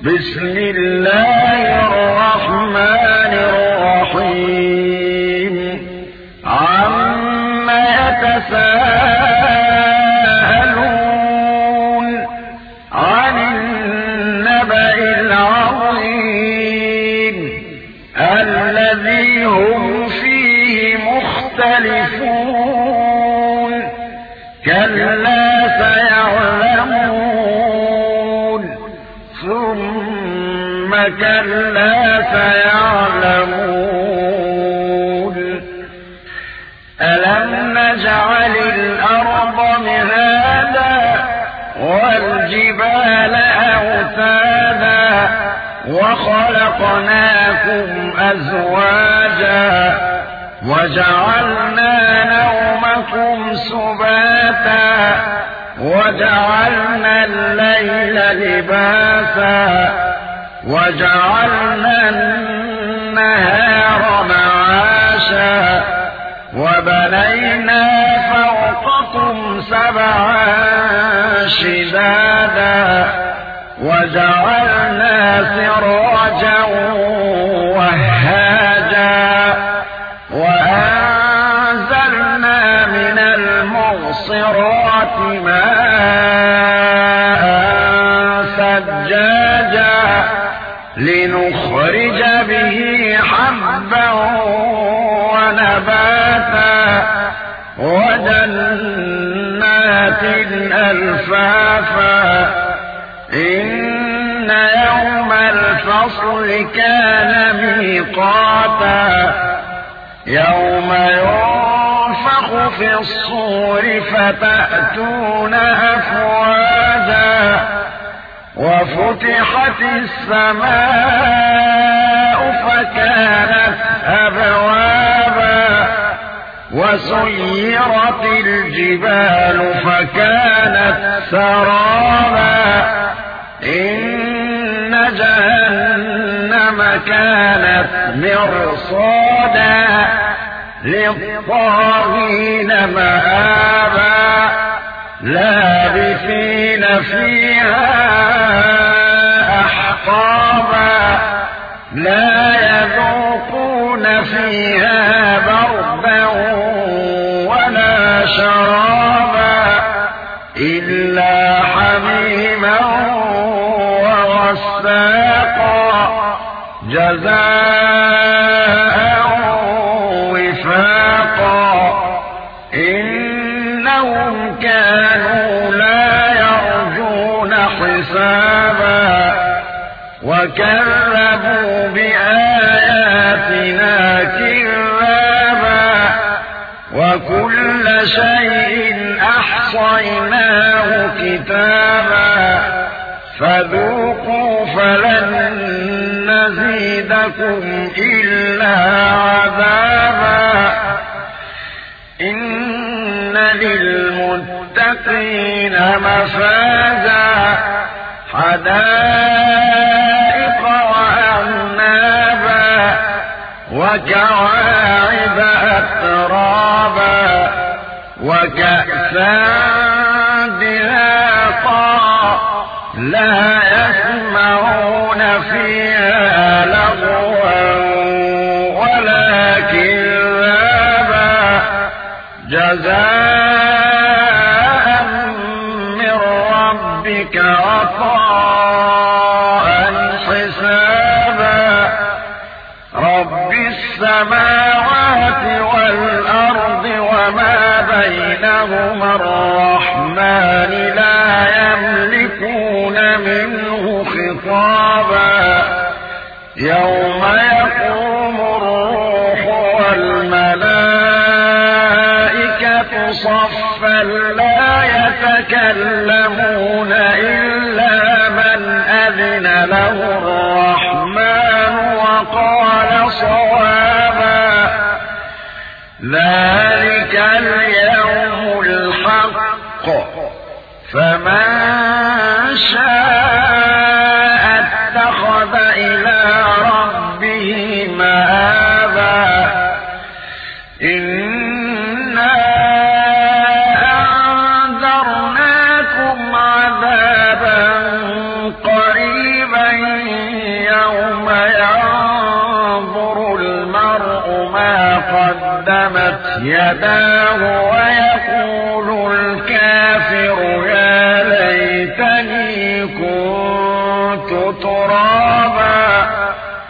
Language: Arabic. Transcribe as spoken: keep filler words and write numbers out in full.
بسم الله الرحمن الرحيم عما يتساءلون عن النبأ العظيم الذي هم فيه مختلفون كلا سيعلمون ثم كلا سيعلمون ألم نجعل الأرض مهادا والجبال أوتادا وخلقناكم أزواجا وجعلنا نومكم سباتا وجعلنا الليل لباسا وجعلنا النهار معاشا وبنينا فوقكم سبعا شدادا وجعلنا سراجا وهاجا وأنزلنا من المعصرات ماء ثجاجا لنخرج به حبا ونباتا وجنات ألفافا إن يوم الفصل كان ميقاتا يوم ينفخ في الصور فتأتون أفواجا وفتحت السماء فكانت أبوابا وسيرت الجبال فكانت سرابا إن جهنم كانت مرصادا للطاغين مآبا لابثين فيها أحقابا لا يذوقون فيها بردا ولا شرابا إلا حميما وغساقا جزاء وفاقا إنهم كانوا لا يرجون حسابا وكذبوا بآياتنا كذابا وكل شيء أحصيناه كتابا فذوقوا فلن نزيدكم إلا عذابا إن للمتقين مفازا حدائق وأعنابا وكواعب أترابا وكأسا دهاقا لا يسمعون فيها لغوا ولا كذابا جزاء من ربك عطاء حسابا رب السماوات والأرض وما بينهما الرحمن لا يملكون منه خطابا يوم يقوم الروح والملائكة صفا لا يتكلمون إلا من أذن له الرحمن وقال صوابا ذلك اليوم الحق فمن شاء اتخذ إلى ربه مآبا إنا أنذرناكم عذابا قريبا قدمت يداه ويقول الكافر يا ليتني كنت ترابا